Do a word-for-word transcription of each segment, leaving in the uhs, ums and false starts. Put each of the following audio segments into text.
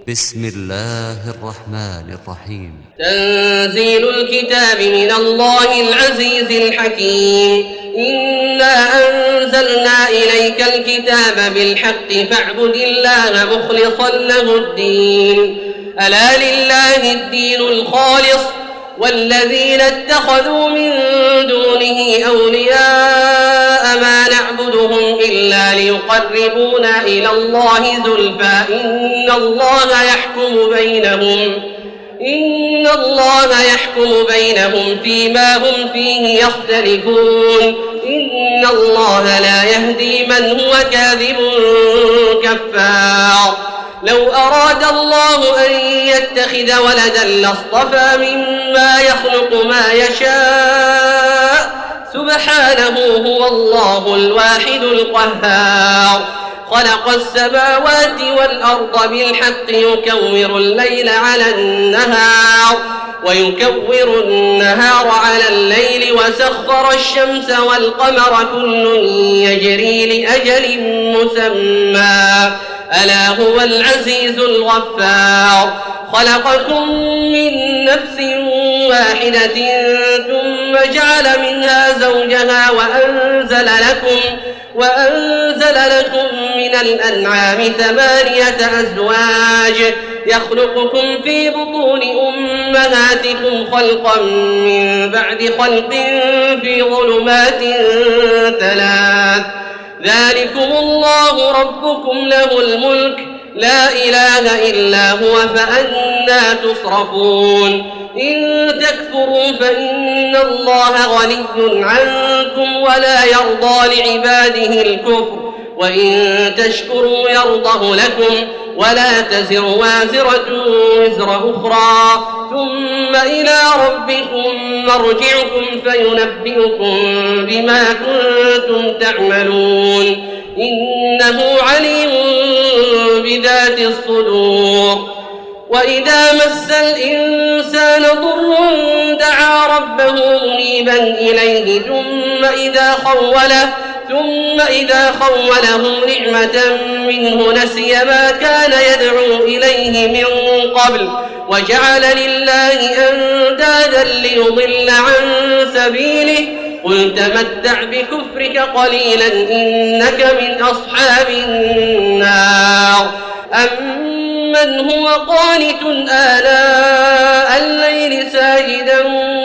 بسم الله الرحمن الرحيم. تنزيل الكتاب من الله العزيز الحكيم. إنا أنزلنا إليك الكتاب بالحق فاعبد الله مخلصا له الدين. ألا لله الدين الخالص والذين اتخذوا من دونه أولياء ما نعبدهم إلا ليقربونا إلى الله زلفى إن الله يحكم بينهم إن الله يحكم بينهم فيما هم فيه يختلفون إن الله لا يهدي من هو كاذب كفار. لو أراد الله أن يتخذ ولدا لاصطفى مما يخلق ما يشاء سبحانه هو الله الواحد القهار. خلق السماوات والأرض بالحق يكور الليل على النهار ويكور النهار على الليل وسخر الشمس والقمر كل يجري لأجل مسمى ألا هو العزيز الغفار. خلقكم من نفس واحدة ثم جعل منها زوجها وأنزل لكم وأنزل لكم من الأنعام ثمانية أزواج يخلقكم في بطون أمهاتكم خلقا من بعد خلق في ظلمات ثلاث ذلكم الله ربكم له الملك لا إله إلا هو فأنى تصرفون. إن تكفروا فإن الله غني عنكم ولا يرضى لعباده الكفر وإن تشكروا يرضه لكم ولا تزر وازرة وزر أخرى ثم إلى ربكم مرجعكم فينبئكم بما كنتم تعملون إنه عليم بذات الصدور. وإذا مس الإنسان ضر دعا ربه منيبا إليه ثم إذا خوله ثم إذا خوله نعمة منه نسي ما كان يدعو إليه من قبل وجعل لله أندادا ليضل عن سبيله قل تمتع بكفرك قليلا إنك من أصحاب النار. أمن هو قانت آلاء الليل ساجدا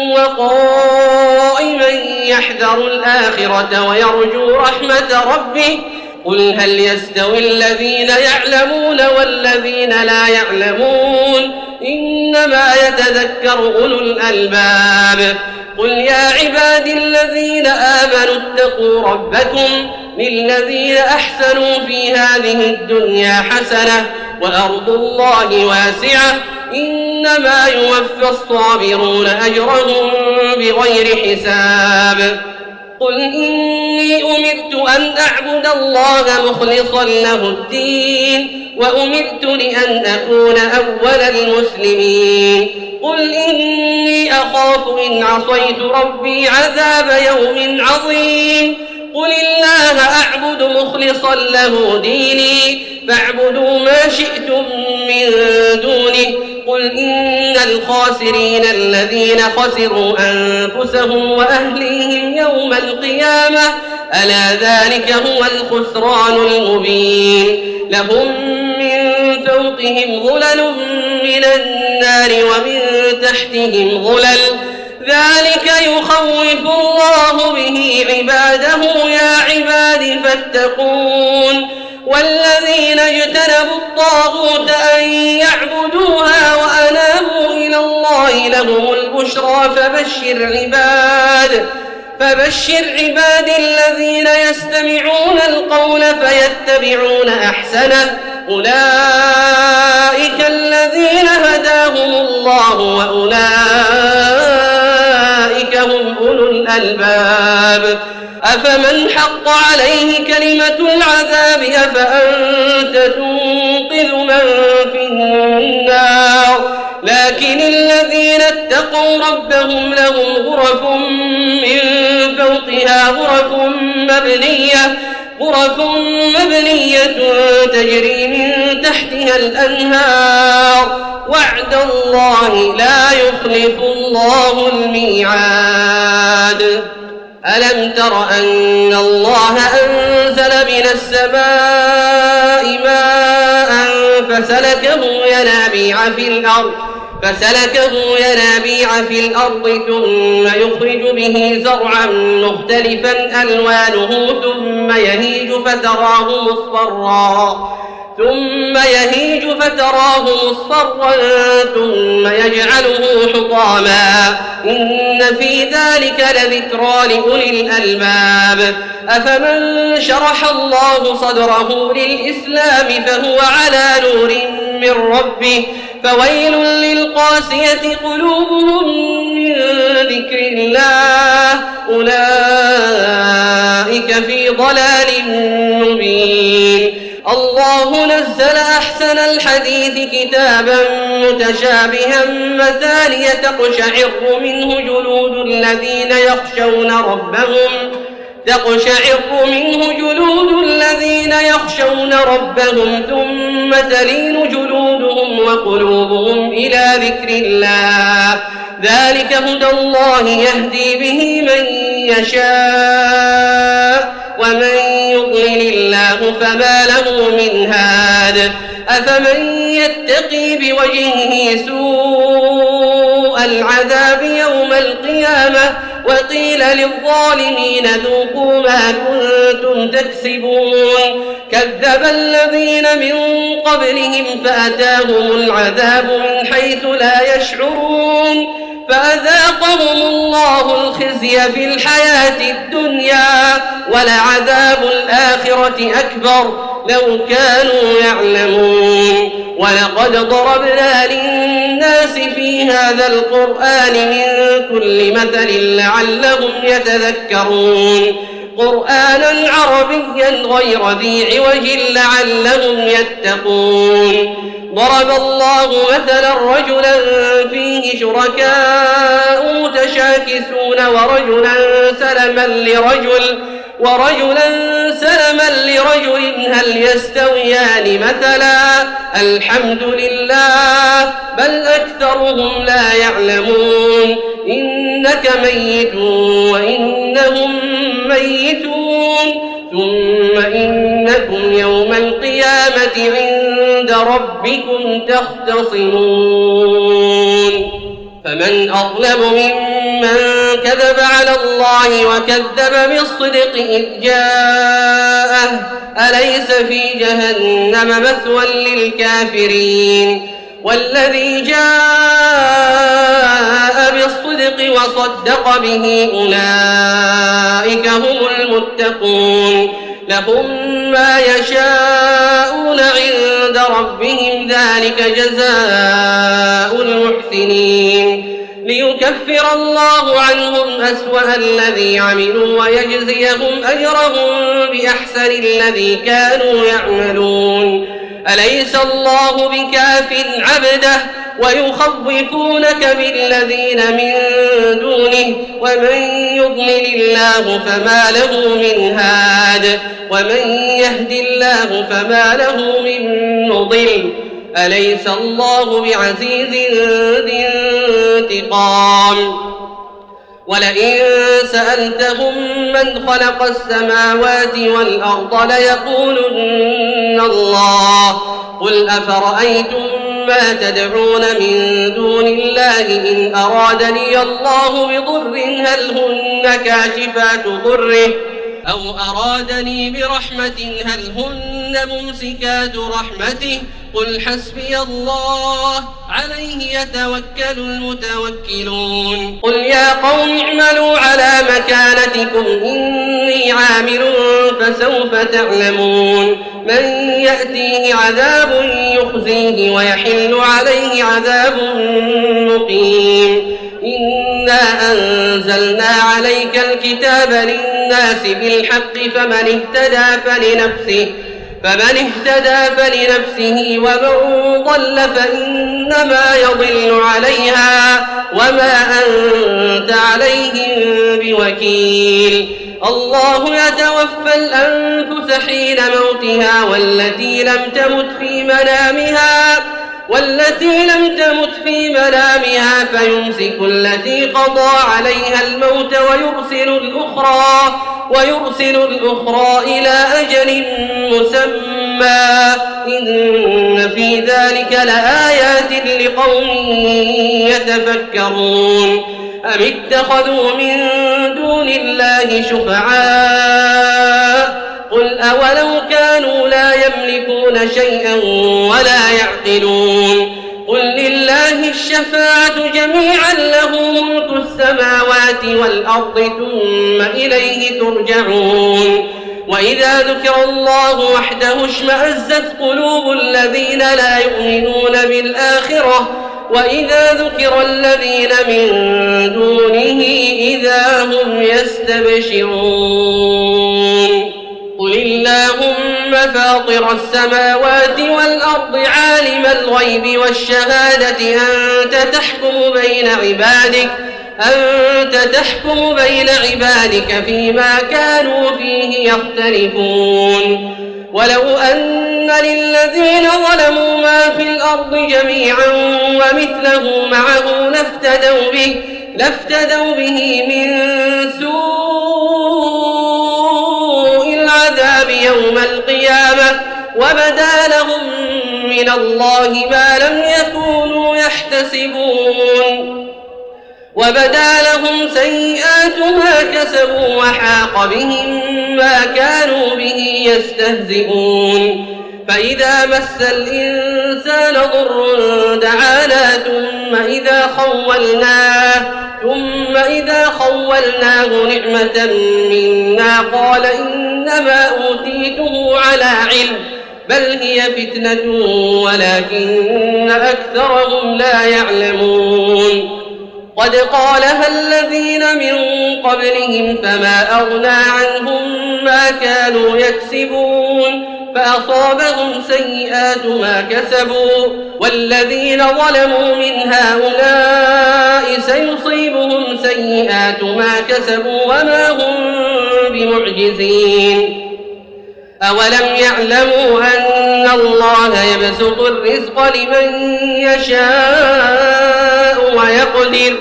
وقائما يحذر الآخرة ويرجو رحمة ربه قل هل يستوي الذين يعلمون والذين لا يعلمون إنما يتذكر أولو الألباب. قل يا عبادي الذين آمنوا اتقوا ربكم للذين أحسنوا في هذه الدنيا حسنة وأرض الله واسعة إنما يوفى الصابرون أجرهم بغير حساب. قل إني أمرت أن أعبد الله مخلصا له الدين وأمرت لأن أكون أول المسلمين. قل إني أخاف إن عصيت ربي عذاب يوم عظيم. قل الله أعبد مخلصا له ديني فاعبدوا ما شئتم من دونه. قل إن الخاسرين الذين خسروا أنفسهم وأهليهم يوم القيامة ألا ذلك هو الخسران المبين. لهم من فوقهم ظلل من النار ومن تحتهم ظلل ذلك يخوف الله به عباده يا عباد فاتقون. والذين اجتنبوا الطاغوت أن يعبدوها وأنابوا إلى الله لهم البشرى فبشر عباد فبشر عباد الذين يستمعون القول فيتبعون أحسنه أولئك الذين هداهم الله وأولئك هم أولو الألباب. أفمن حق عليه كلمة العذاب أفأنت تنقذ من في النار. لكن الذين اتقوا ربهم لهم غرف من فوقها غرف مبنية غرف مبنية تجري من تحتها الأنهار وعد الله لا يخلف الله الميعاد. ألم تر أن الله أنزل من السماء ماء فسلكه ينابيع في الأرض فسلكه ينابيع في الأرض ثم يخرج به زرعا مختلفا ألوانه ثم يهيج فتراه مصفرا ثم يهيج فتراه مصفرا ثم يجعله حطاما إن في ذلك لذكرى لأولي الألباب. أفمن شرح الله صدره للإسلام فهو على نور من ربه فويل للقاسية قلوبهم من ذكر الله أولئك في ضلال مبين. الله نزل أحسن الحديث كتابا متشابها مثانية تقشعر منه جلود الذين يخشون ربهم تقشعر منه جلود الذين يخشون ربهم ثم تلين جلودهم وقلوبهم إلى ذكر الله ذلك هدى الله يهدي به من يشاء ومن يضلل الله فما له من هاد. أفمن يتقي بوجهه سوء العذاب يوم القيامة وقيل للظالمين ذوقوا ما كنتم تكسبون كذب الذين من قبلهم فأتاهم العذاب من حيث لا يشعرون فأذاقهم الله الخزي في الحياة الدنيا ولعذاب الآخرة أكبر لو كانوا يعلمون. ولقد ضربنا للناس في هذا القرآن من كل مثل لعلهم يتذكرون قرآنا عربيا غير ذي عوج لعلهم يتقون. ضرب الله مثلا رجلا فيه شركاء متشاكسون ورجلا سلما لرجل ورجلا سلما لرجل هل يستويان مثلا الحمد لله بل أكثرهم لا يعلمون. إنك ميت وإنهم ميتون ثم إنكم يوم القيامة عند ربكم تختصمون. فمن أظلم ممن كذب على الله وكذب بالصدق إذ جاءه أليس في جهنم مثوى للكافرين. والذي جاء بالصدق وصدق به أولئك هم المتقون لهم ما يشاءون عند ربهم ذلك جزاء المحسنين ليكفر الله عنهم أسوأ الذي عملوا ويجزيهم أجرهم بأحسن الذي كانوا يعملون. أليس الله بكاف عبده ويخوفونك بالذين من دونه ومن يضلل الله فما له من هاد ومن يهد الله فما له من مضل. أليس الله بعزيز ذي انتقام. ولئن سألتهم من خلق السماوات والأرض ليقولن الله قل أفرأيتم ما تدعون من دون الله إن أرادني الله بضر هل هن كاشفات ضره أو أرادني برحمة هل هن ممسكات رحمته قل حسبي الله عليه يتوكل المتوكلون. قل يا قوم اعملوا على مكانتكم إني عامل فسوف تعلمون من يأتيه عذاب يخزيه ويحل عليه عذاب مقيم. إنا أنزلنا عليك الكتاب للناس بالحق فمن اهتدى فلنفسه فمن اهتدى فلنفسه ومن ضل فإنما يضل عليها وما أنت عليهم بوكيل. الله يتوفى الأنفس حين موتها والتي لم تمت في منامها والتي لم تمت في منامها فيمسك التي قضى عليها الموت ويرسل الأخرى ويرسل الأخرى إلى أجل مسمى إن في ذلك لآيات لقوم يتفكرون أم اتخذوا من دون الله شفعاء قل أولو كانوا لا يملكون شيئا ولا يعقلون قل لله الشفاعة جميعا له ملك السماوات والأرض ثم إليه ترجعون وإذا ذكر الله وحده اشمأزت قلوب الذين لا يؤمنون بالآخرة وإذا ذكر الذين من دونه إذا هم يستبشرون قل اللهم فاطر السماوات والأرض عالم الغيب والشهادة أنت تحكم بين عبادك أنت تحكم بين عبادك فيما كانوا فيه يختلفون ولو أن للذين ظلموا ما في الأرض جميعا ومثله معه لافتدوا به لافتدوا به من سوء العذاب يوم القيامة وبدا لهم من الله ما لم يكونوا يحتسبون وبدا لهم سيئات ما كسبوا وحاق بهم ما كانوا به يستهزئون فإذا مس الإنسان ضر دعانا ثم إذا خولناه ثم إذا خولناه نعمة منا قال إنما أوتيته على علم بل هي فتنة ولكن أكثرهم لا يعلمون قد قالها الذين من قبلهم فما أغنى عنهم ما كانوا يكسبون فأصابهم سيئات ما كسبوا والذين ظلموا من هؤلاء سيصيبهم سيئات ما كسبوا وما هم بمعجزين أولم يعلموا أن الله يبسط الرزق لمن يشاء ويقدر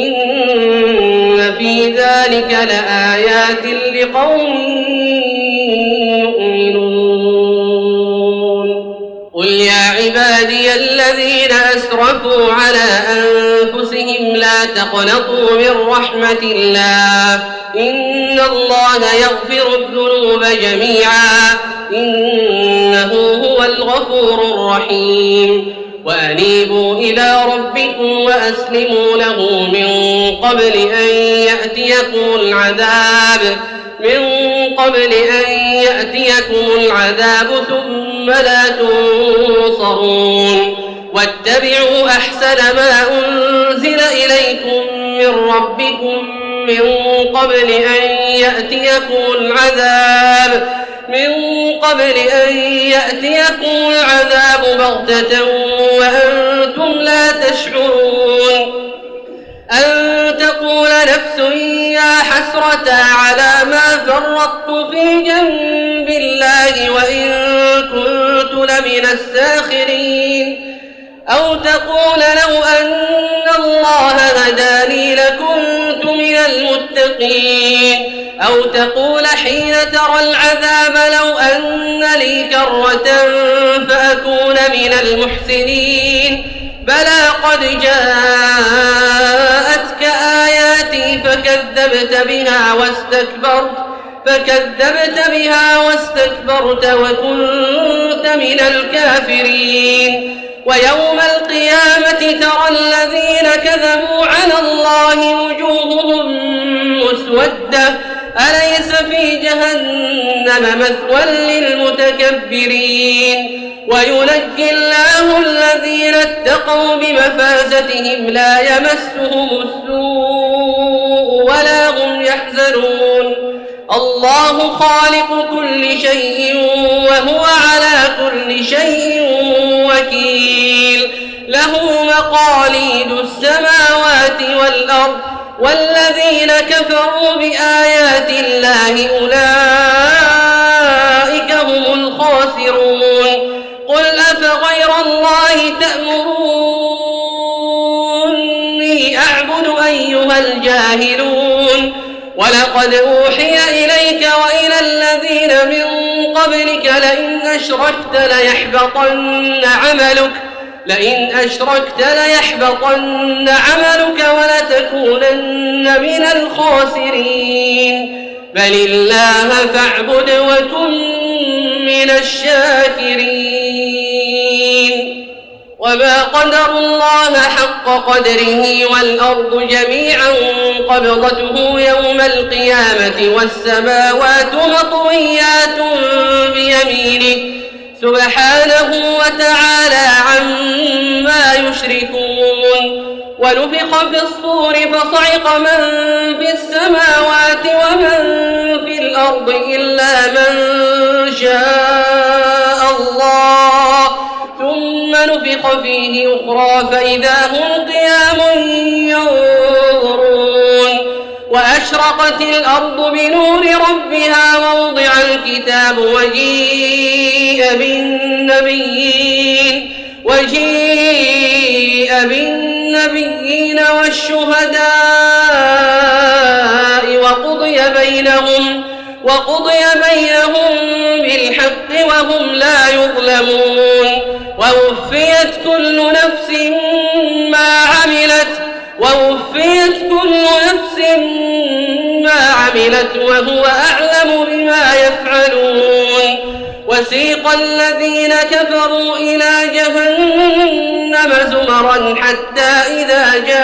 إن في ذلك لآيات لقوم يؤمنون قل يا عبادي الذين أسرفوا على أنفسهم لا تقنطوا من رحمة الله إن الله يغفر الذنوب جميعا إنه هو الغفور الرحيم وأنيبوا إلى ربكم وأسلموا له من قبل أن يأتيكم العذاب من قبل أن يأتيكم العذاب ثم لا تنصرون واتبعوا أحسن ما أنزل إليكم من ربكم من قبل أن يأتيكم العذاب من قبل أن يأتيكم العذاب بغتة وأنتم لا تشعرون أن تقول نفس يا حسرة على ما فرطت في جنب الله وإن كنت لمن الساخرين أو تقول لو أن الله هداني لكنت من المتقين أو تقول حين ترى العذاب لو أن لي كرة فأكون من المحسنين بلى قد جاءتك آياتي فكذبت بها واستكبرت فكذبت بها واستكبرت وكنت من الكافرين ويوم القيامة ترى الذين كذبوا على الله وجوههم مسودة أليس في جهنم مثوى للمتكبرين وينجي الله الذين اتقوا بمفازتهم لا يمسهم السوء ولا هم يحزنون الله خالق كل شيء وهو على كل شيء وكيل له مقاليد السماوات والأرض والذين كفروا بآيات الله أولئك هم الخاسرون قل أفغير الله تأمروني أعبد أيها الجاهلون ولقد أوحي إليك وإلى الذين من قبلك لئن أشركت ليحبطن عملك لئن أشركت ليحبطن عملك ولتكونن من الخاسرين بل الله فاعبد وكن من الشاكرين وما قدر الله حق قدره والأرض جميعا قبضته يوم القيامة والسماوات مطويات بيمينه سبحانه وتعالى عما يشركون ونفخ في الصور فصعق من في السماوات ومن في الأرض إلا من شاء الله ثم نفخ فيه أخرى فإذا هم قيام ينظرون وأشرقت الأرض بنور ربها ووضع الكتاب وجيء بالنبيين وجيء بالنبيين والشهداء وقضي بينهم وقضي بينهم بالحق وهم لا يظلمون ووفيت كل نفس ما عملت ووفيت كل نفس ما عملت وهو أعلم بما يفعلون وسيق الذين كفروا إلى جهنم زمرا حتى إذا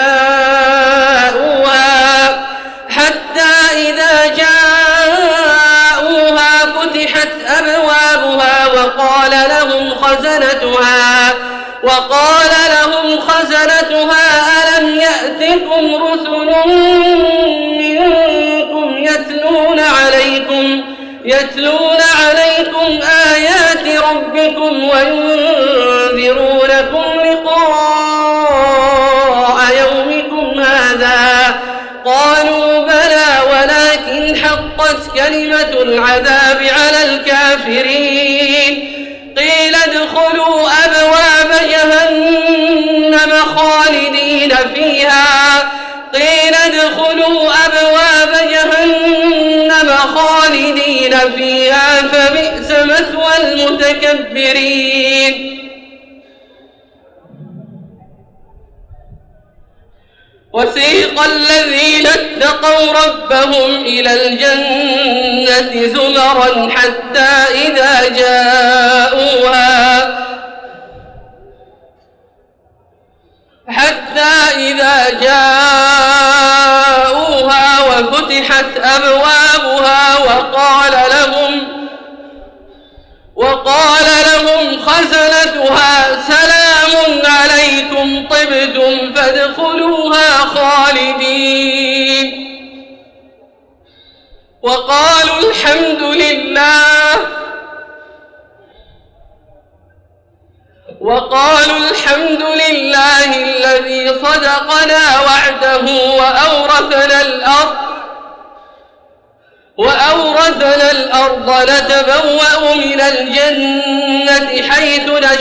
جاءوها حتى إذا جاءوها فتحت أبوابها وقال لهم خزنتها وقال لهم خزنتها ألم يأتكم رسل منكم يتلون عليكم يتلون عليكم آيات ربكم وينذرونكم لقاء يومكم هذا قالوا بلى ولكن حقت كلمة العذاب على الكافرين قيل ادخلوا أبواب جهنم خالدين فيها قيل ادخلوا أبواب جهنم خالدين فيها فبئس مثوى المتكبرين وسيق الذين اتقوا ربهم إلى الجنة زمرا حتى إذا جاءوها حتى إذا جاءوها وفتحت أبوابها وقال لهم وقال لهم خزنتها سلام عليكم طبتم فادخلوها خالدين وقالوا الحمد لله وقالوا الحمد لله الذي صدقنا وعده وأورثنا الأرض وأورثنا الأرض نتبوأ من الجنة حيث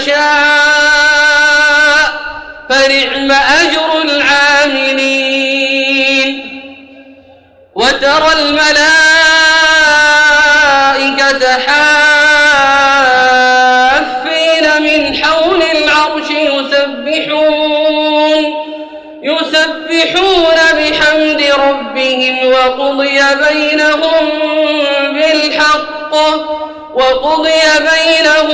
نشاء فنعم أجر العاملين وترى الملائكة حافين من حول العرش يسبحون يسبحون بحمد ربهم وقضي بينهم بالحق وقضي بينهم